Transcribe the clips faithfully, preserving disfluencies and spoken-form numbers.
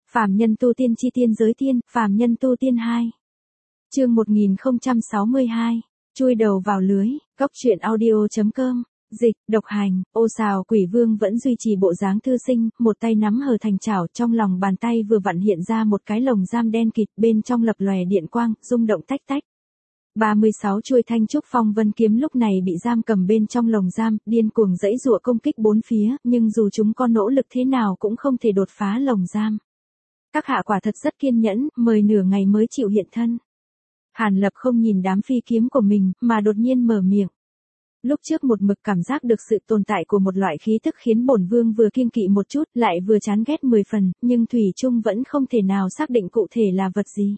Phàm nhân tu tiên chi tiên giới tiên, phàm nhân tu tiên hai. Chương một nghìn không trăm sáu mươi hai. Chui đầu vào lưới, góc truyện audio chấm com. Dịch, độc hành, ô xào quỷ vương vẫn duy trì bộ dáng thư sinh, một tay nắm hờ thành chảo, trong lòng bàn tay vừa vặn hiện ra một cái lồng giam đen kịt, bên trong lập lòe điện quang, rung động tách tách. ba mươi sáu chuôi thanh trúc phong vân kiếm lúc này bị giam cầm bên trong lồng giam, điên cuồng giãy giụa công kích bốn phía, nhưng dù chúng có nỗ lực thế nào cũng không thể đột phá lồng giam. Các hạ quả thật rất kiên nhẫn, mời nửa ngày mới chịu hiện thân. Hàn Lập không nhìn đám phi kiếm của mình, mà đột nhiên mở miệng. Lúc trước một mực cảm giác được sự tồn tại của một loại khí tức khiến bổn vương vừa kiêng kỵ một chút, lại vừa chán ghét mười phần, nhưng thủy chung vẫn không thể nào xác định cụ thể là vật gì.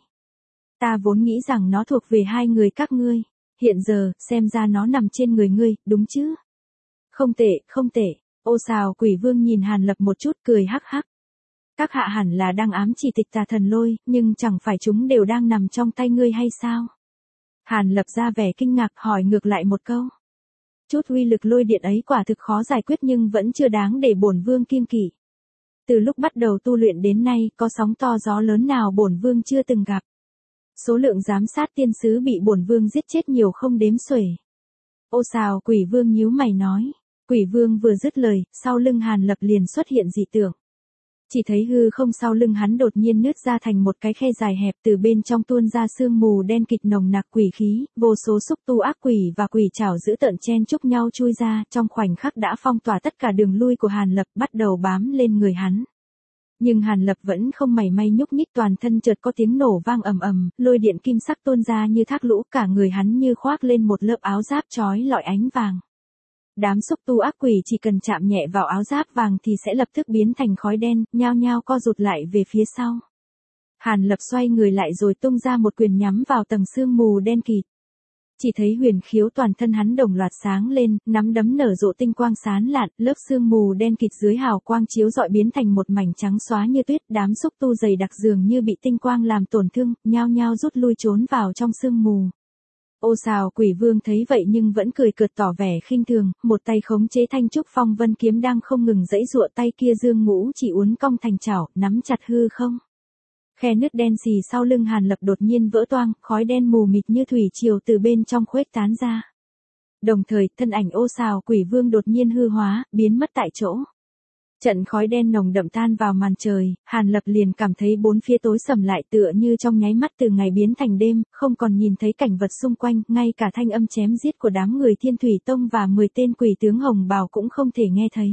Ta vốn nghĩ rằng nó thuộc về hai người các ngươi, hiện giờ, xem ra nó nằm trên người ngươi, đúng chứ? Không tệ, không tệ. Ô xào quỷ vương nhìn Hàn Lập một chút, cười hắc hắc. Các hạ hẳn là đang ám chỉ tịch tà thần lôi, nhưng chẳng phải chúng đều đang nằm trong tay ngươi hay sao? Hàn Lập ra vẻ kinh ngạc, hỏi ngược lại một câu. Chút uy lực lôi điện ấy quả thực khó giải quyết nhưng vẫn chưa đáng để bổn vương kiêng kỵ. Từ lúc bắt đầu tu luyện đến nay, có sóng to gió lớn nào bổn vương chưa từng gặp. Số lượng giám sát tiên sứ bị bổn vương giết chết nhiều không đếm xuể. Ô xào quỷ vương nhíu mày nói. Quỷ vương vừa dứt lời, sau lưng Hàn Lập liền xuất hiện dị tượng. Chỉ thấy hư không sau lưng hắn đột nhiên nứt ra thành một cái khe dài hẹp, từ bên trong tuôn ra sương mù đen kịt nồng nặc quỷ khí, vô số xúc tu ác quỷ và quỷ trảo dữ tợn chen chúc nhau chui ra, trong khoảnh khắc đã phong tỏa tất cả đường lui của Hàn Lập, bắt đầu bám lên người hắn. Nhưng Hàn Lập vẫn không mảy may nhúc nhích, toàn thân chợt có tiếng nổ vang ầm ầm, lôi điện kim sắc tuôn ra như thác lũ, cả người hắn như khoác lên một lớp áo giáp chói lọi ánh vàng. Đám xúc tu ác quỷ chỉ cần chạm nhẹ vào áo giáp vàng thì sẽ lập tức biến thành khói đen, nhao nhao co rụt lại về phía sau. Hàn Lập xoay người lại rồi tung ra một quyền nhắm vào tầng sương mù đen kịt. Chỉ thấy huyền khiếu toàn thân hắn đồng loạt sáng lên, nắm đấm nở rộ tinh quang sáng lạn, lớp sương mù đen kịt dưới hào quang chiếu rọi biến thành một mảnh trắng xóa như tuyết, đám xúc tu dày đặc dường như bị tinh quang làm tổn thương, nhao nhao rút lui trốn vào trong sương mù. Ô xào quỷ vương thấy vậy nhưng vẫn cười cợt tỏ vẻ khinh thường, một tay khống chế thanh trúc phong vân kiếm đang không ngừng giãy giụa, tay kia dương ngũ chỉ uốn cong thành chảo, nắm chặt hư không. Khe nứt đen xì sau lưng Hàn Lập đột nhiên vỡ toang, khói đen mù mịt như thủy triều từ bên trong khuếch tán ra. Đồng thời, thân ảnh ô xào quỷ vương đột nhiên hư hóa, biến mất tại chỗ. Trận khói đen nồng đậm tan vào màn trời, Hàn Lập liền cảm thấy bốn phía tối sầm lại, tựa như trong nháy mắt từ ngày biến thành đêm, không còn nhìn thấy cảnh vật xung quanh, ngay cả thanh âm chém giết của đám người Thiên Thủy Tông và mười tên quỷ tướng hồng bào cũng không thể nghe thấy.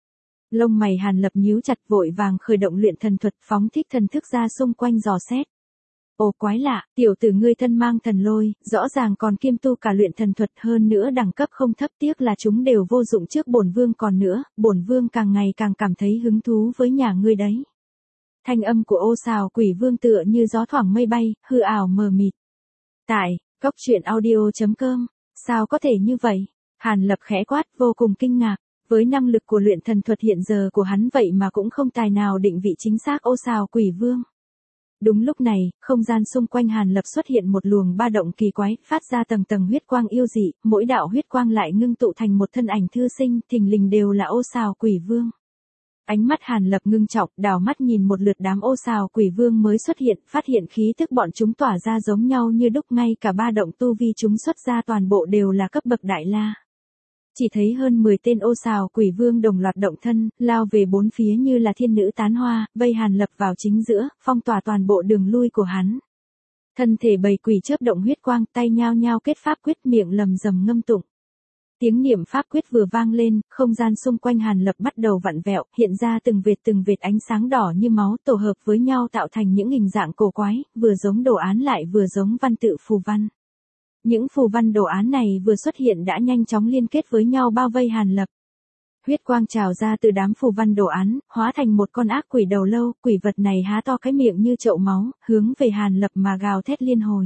Lông mày Hàn Lập nhíu chặt, vội vàng khởi động luyện thần thuật, phóng thích thần thức ra xung quanh dò xét. Ồ quái lạ, tiểu tử ngươi thân mang thần lôi, rõ ràng còn kiêm tu cả luyện thần thuật, hơn nữa đẳng cấp không thấp, tiếc là chúng đều vô dụng trước bổn vương, còn nữa, bổn vương càng ngày càng cảm thấy hứng thú với nhà ngươi đấy. Thanh âm của ô xào quỷ vương tựa như gió thoảng mây bay, hư ảo mờ mịt. Tại, góc truyện audio chấm com, sao có thể như vậy? Hàn Lập khẽ quát, vô cùng kinh ngạc. Với năng lực của luyện thần thuật hiện giờ của hắn vậy mà cũng không tài nào định vị chính xác ô xào quỷ vương. Đúng lúc này, không gian xung quanh Hàn Lập xuất hiện một luồng ba động kỳ quái, phát ra tầng tầng huyết quang yêu dị, mỗi đạo huyết quang lại ngưng tụ thành một thân ảnh thư sinh, thình lình đều là ô xào quỷ vương. Ánh mắt Hàn Lập ngưng trọng, đảo mắt nhìn một lượt đám ô xào quỷ vương mới xuất hiện, phát hiện khí tức bọn chúng tỏa ra giống nhau như đúc, ngay cả ba động tu vi chúng xuất ra toàn bộ đều là cấp bậc đại la. Chỉ thấy hơn mười tên ô xào quỷ vương đồng loạt động thân, lao về bốn phía như là thiên nữ tán hoa, vây Hàn Lập vào chính giữa, phong tỏa toàn bộ đường lui của hắn. Thân thể bầy quỷ chớp động huyết quang, tay nhao nhao kết pháp quyết, miệng lầm rầm ngâm tụng. Tiếng niệm pháp quyết vừa vang lên, không gian xung quanh Hàn Lập bắt đầu vặn vẹo, hiện ra từng vệt từng vệt ánh sáng đỏ như máu tổ hợp với nhau tạo thành những hình dạng cổ quái, vừa giống đồ án lại vừa giống văn tự phù văn. Những phù văn đồ án này vừa xuất hiện đã nhanh chóng liên kết với nhau bao vây Hàn Lập. Huyết quang trào ra từ đám phù văn đồ án, hóa thành một con ác quỷ đầu lâu, quỷ vật này há to cái miệng như chậu máu, hướng về Hàn Lập mà gào thét liên hồi.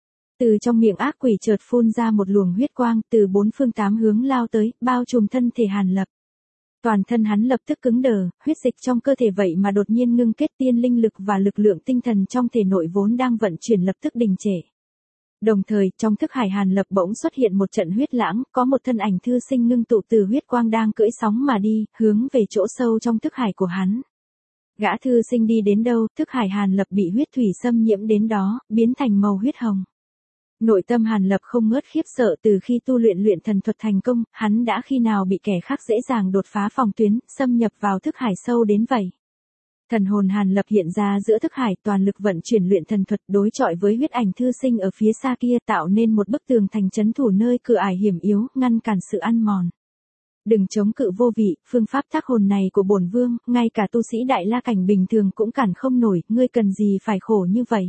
Từ trong miệng ác quỷ chợt phun ra một luồng huyết quang, từ bốn phương tám hướng lao tới, bao trùm thân thể Hàn Lập. Toàn thân hắn lập tức cứng đờ, huyết dịch trong cơ thể vậy mà đột nhiên ngưng kết, tiên linh lực và lực lượng tinh thần trong thể nội vốn đang vận chuyển lập tức đình trệ. Đồng thời, trong thức hải Hàn Lập bỗng xuất hiện một trận huyết lãng, có một thân ảnh thư sinh ngưng tụ từ huyết quang đang cưỡi sóng mà đi, hướng về chỗ sâu trong thức hải của hắn. Gã thư sinh đi đến đâu, thức hải Hàn Lập bị huyết thủy xâm nhiễm đến đó, biến thành màu huyết hồng. Nội tâm Hàn Lập không ngớt khiếp sợ, từ khi tu luyện luyện thần thuật thành công, hắn đã khi nào bị kẻ khác dễ dàng đột phá phòng tuyến, xâm nhập vào thức hải sâu đến vậy. Thần hồn Hàn Lập hiện ra giữa thức hải, toàn lực vận chuyển luyện thần thuật đối chọi với huyết ảnh thư sinh ở phía xa kia, tạo nên một bức tường thành trấn thủ nơi cửa ải hiểm yếu, ngăn cản sự ăn mòn. Đừng chống cự vô vị, phương pháp thác hồn này của bổn vương, ngay cả tu sĩ đại la cảnh bình thường cũng cản không nổi, ngươi cần gì phải khổ như vậy.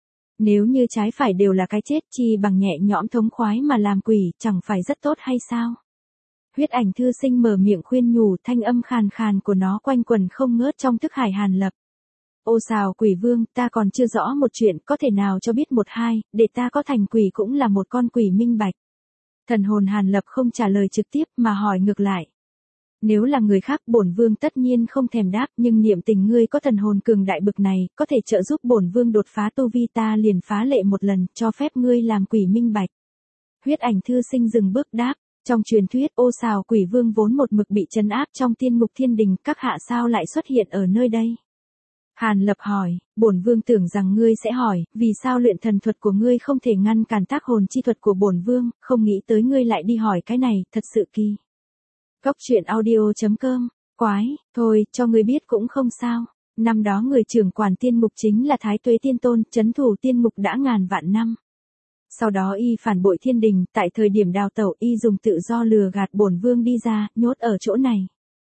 Nếu như trái phải đều là cái chết, chi bằng nhẹ nhõm thống khoái mà làm quỷ, chẳng phải rất tốt hay sao? Huyết ảnh thư sinh mở miệng khuyên nhủ, thanh âm khàn khàn của nó quanh quẩn không ngớt trong thức hải Hàn Lập. Ô xào quỷ vương, ta còn chưa rõ một chuyện, có thể nào cho biết một hai, để ta có thành quỷ cũng là một con quỷ minh bạch. Thần hồn Hàn Lập không trả lời trực tiếp mà hỏi ngược lại. Nếu là người khác bổn vương tất nhiên không thèm đáp, nhưng niệm tình ngươi có thần hồn cường đại bực này, có thể trợ giúp bổn vương đột phá tu vi, ta liền phá lệ một lần, cho phép ngươi làm quỷ minh bạch. Huyết ảnh thư sinh dừng bước đáp, trong truyền thuyết ô xào quỷ vương vốn một mực bị trấn áp trong tiên ngục thiên đình, các hạ sao lại xuất hiện ở nơi đây? Hàn Lập hỏi, bổn vương tưởng rằng ngươi sẽ hỏi, vì sao luyện thần thuật của ngươi không thể ngăn cản tác hồn chi thuật của bổn vương, không nghĩ tới ngươi lại đi hỏi cái này, thật sự kỳ. Góc truyện audio chấm com, quái, thôi, cho ngươi biết cũng không sao. Năm đó người trưởng quản tiên ngục chính là Thái Tuế Tiên Tôn, trấn thủ tiên ngục đã ngàn vạn năm. Sau đó y phản bội thiên đình, tại thời điểm đào tẩu y dùng tự do lừa gạt bổn vương đi ra, nhốt ở chỗ này.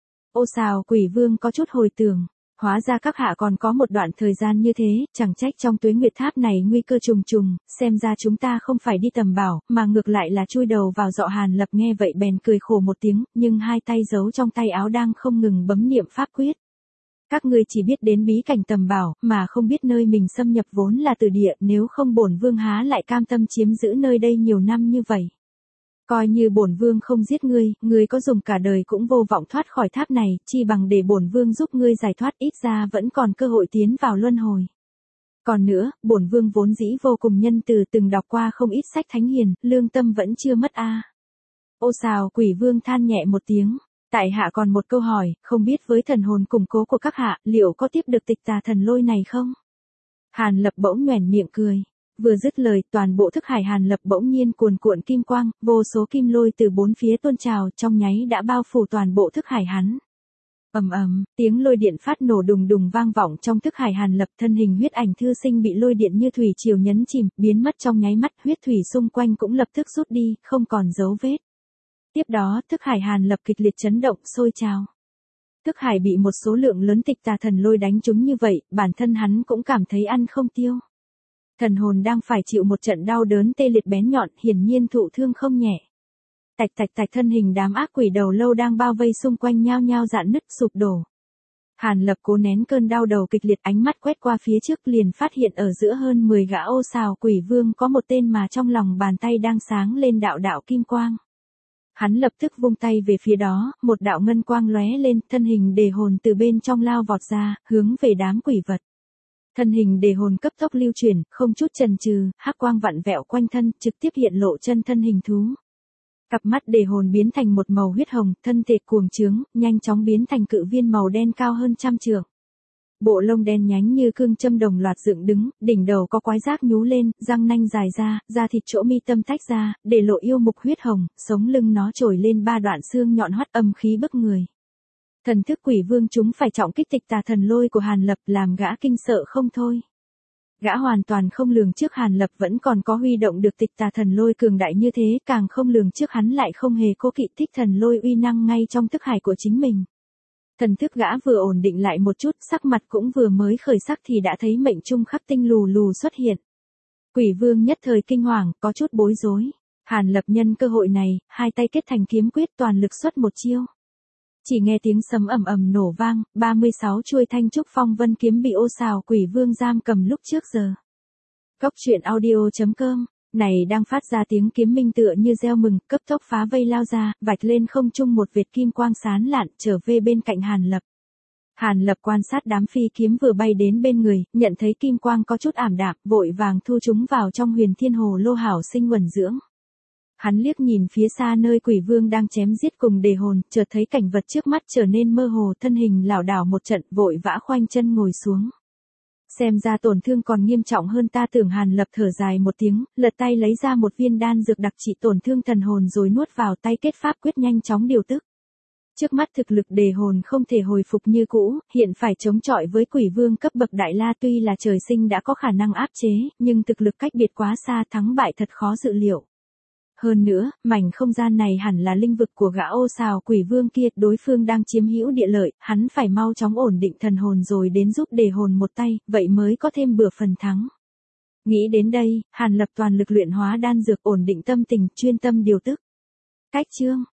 Ô xào quỷ vương có chút hồi tưởng. Hóa ra các hạ còn có một đoạn thời gian như thế, chẳng trách trong Tuế Nguyệt Tháp này nguy cơ trùng trùng, xem ra chúng ta không phải đi tầm bảo, mà ngược lại là chui đầu vào dọ. Hàn Lập nghe vậy bèn cười khổ một tiếng, nhưng hai tay giấu trong tay áo đang không ngừng bấm niệm pháp quyết. Các ngươi chỉ biết đến bí cảnh tầm bảo, mà không biết nơi mình xâm nhập vốn là từ địa, nếu không bổn vương há lại cam tâm chiếm giữ nơi đây nhiều năm như vậy. Coi như bổn vương không giết ngươi, ngươi có dùng cả đời cũng vô vọng thoát khỏi tháp này, chi bằng để bổn vương giúp ngươi giải thoát, ít ra vẫn còn cơ hội tiến vào luân hồi. Còn nữa, bổn vương vốn dĩ vô cùng nhân từ, từng đọc qua không ít sách thánh hiền, lương tâm vẫn chưa mất a. À. Ô xào quỷ vương than nhẹ một tiếng, tại hạ còn một câu hỏi, không biết với thần hồn củng cố của các hạ, liệu có tiếp được tịch tà thần lôi này không? Hàn Lập bỗng nhoẻn miệng cười. Vừa dứt lời, toàn bộ thức hải Hàn Lập bỗng nhiên cuồn cuộn kim quang, vô số kim lôi từ bốn phía tuôn trào, trong nháy đã bao phủ toàn bộ thức hải hắn. Ầm ầm, tiếng lôi điện phát nổ đùng đùng vang vọng trong thức hải Hàn Lập, thân hình huyết ảnh thư sinh bị lôi điện như thủy triều nhấn chìm, biến mất trong nháy mắt, huyết thủy xung quanh cũng lập tức rút đi, không còn dấu vết. Tiếp đó, thức hải Hàn Lập kịch liệt chấn động, sôi trào. Thức hải bị một số lượng lớn tịch tà thần lôi đánh trúng như vậy, bản thân hắn cũng cảm thấy ăn không tiêu. Thần hồn đang phải chịu một trận đau đớn tê liệt bén nhọn, hiển nhiên thụ thương không nhẹ. Tạch tạch tạch, thân hình đám ác quỷ đầu lâu đang bao vây xung quanh nhao nhao rạn nứt sụp đổ. Hàn Lập cố nén cơn đau đầu kịch liệt, ánh mắt quét qua phía trước liền phát hiện ở giữa hơn mười gã ô xào quỷ vương có một tên mà trong lòng bàn tay đang sáng lên đạo đạo kim quang. Hắn lập tức vung tay về phía đó, một đạo ngân quang lóe lên, thân hình đề hồn từ bên trong lao vọt ra, hướng về đám quỷ vật. Thân hình đề hồn cấp tốc lưu chuyển, không chút chần chừ, hắc quang vặn vẹo quanh thân, trực tiếp hiện lộ chân thân hình thú. Cặp mắt đề hồn biến thành một màu huyết hồng, thân thể cuồng trướng, nhanh chóng biến thành cự viên màu đen cao hơn trăm trượng. Bộ lông đen nhánh như cương châm đồng loạt dựng đứng, đỉnh đầu có quái giác nhú lên, răng nanh dài ra, da thịt chỗ mi tâm tách ra, để lộ yêu mục huyết hồng, sống lưng nó trồi lên ba đoạn xương nhọn hoắt, âm khí bức người. Thần thức quỷ vương chúng phải trọng kích tịch tà thần lôi của Hàn Lập, làm gã kinh sợ không thôi. Gã hoàn toàn không lường trước Hàn Lập vẫn còn có huy động được tịch tà thần lôi cường đại như thế, càng không lường trước hắn lại không hề cố kỵ thích thần lôi uy năng ngay trong thức hải của chính mình. Thần thức gã vừa ổn định lại một chút, sắc mặt cũng vừa mới khởi sắc thì đã thấy mệnh trung khắc tinh lù lù xuất hiện. Quỷ vương nhất thời kinh hoàng, có chút bối rối. Hàn Lập nhân cơ hội này, hai tay kết thành kiếm quyết, toàn lực xuất một chiêu. Chỉ nghe tiếng sấm ầm ầm nổ vang, ba mươi sáu chuôi thanh trúc phong vân kiếm bị ô xào quỷ vương giam cầm lúc trước giờ. Góc truyện audio chấm com, này đang phát ra tiếng kiếm minh tựa như reo mừng, cấp tốc phá vây lao ra, vạch lên không trung một vệt kim quang sáng lạn, trở về bên cạnh Hàn Lập. Hàn Lập quan sát đám phi kiếm vừa bay đến bên người, nhận thấy kim quang có chút ảm đạm, vội vàng thu chúng vào trong huyền thiên hồ lô hảo sinh quẩn dưỡng. Hắn liếc nhìn phía xa nơi quỷ vương đang chém giết cùng đề hồn, chợt thấy cảnh vật trước mắt trở nên mơ hồ, thân hình lảo đảo một trận, vội vã khoanh chân ngồi xuống. Xem ra tổn thương còn nghiêm trọng hơn ta tưởng. Hàn Lập thở dài một tiếng, lật tay lấy ra một viên đan dược đặc trị tổn thương thần hồn rồi nuốt vào tay, kết pháp quyết nhanh chóng điều tức. Trước mắt thực lực đề hồn không thể hồi phục như cũ, hiện phải chống chọi với quỷ vương cấp bậc đại la, tuy là trời sinh đã có khả năng áp chế, nhưng thực lực cách biệt quá xa, thắng bại thật khó dự liệu. Hơn nữa, mảnh không gian này hẳn là linh vực của gã ô xào quỷ vương kia, đối phương đang chiếm hữu địa lợi, hắn phải mau chóng ổn định thần hồn rồi đến giúp đề hồn một tay, vậy mới có thêm bữa phần thắng. Nghĩ đến đây, Hàn Lập toàn lực luyện hóa đan dược, ổn định tâm tình, chuyên tâm điều tức. Cách chương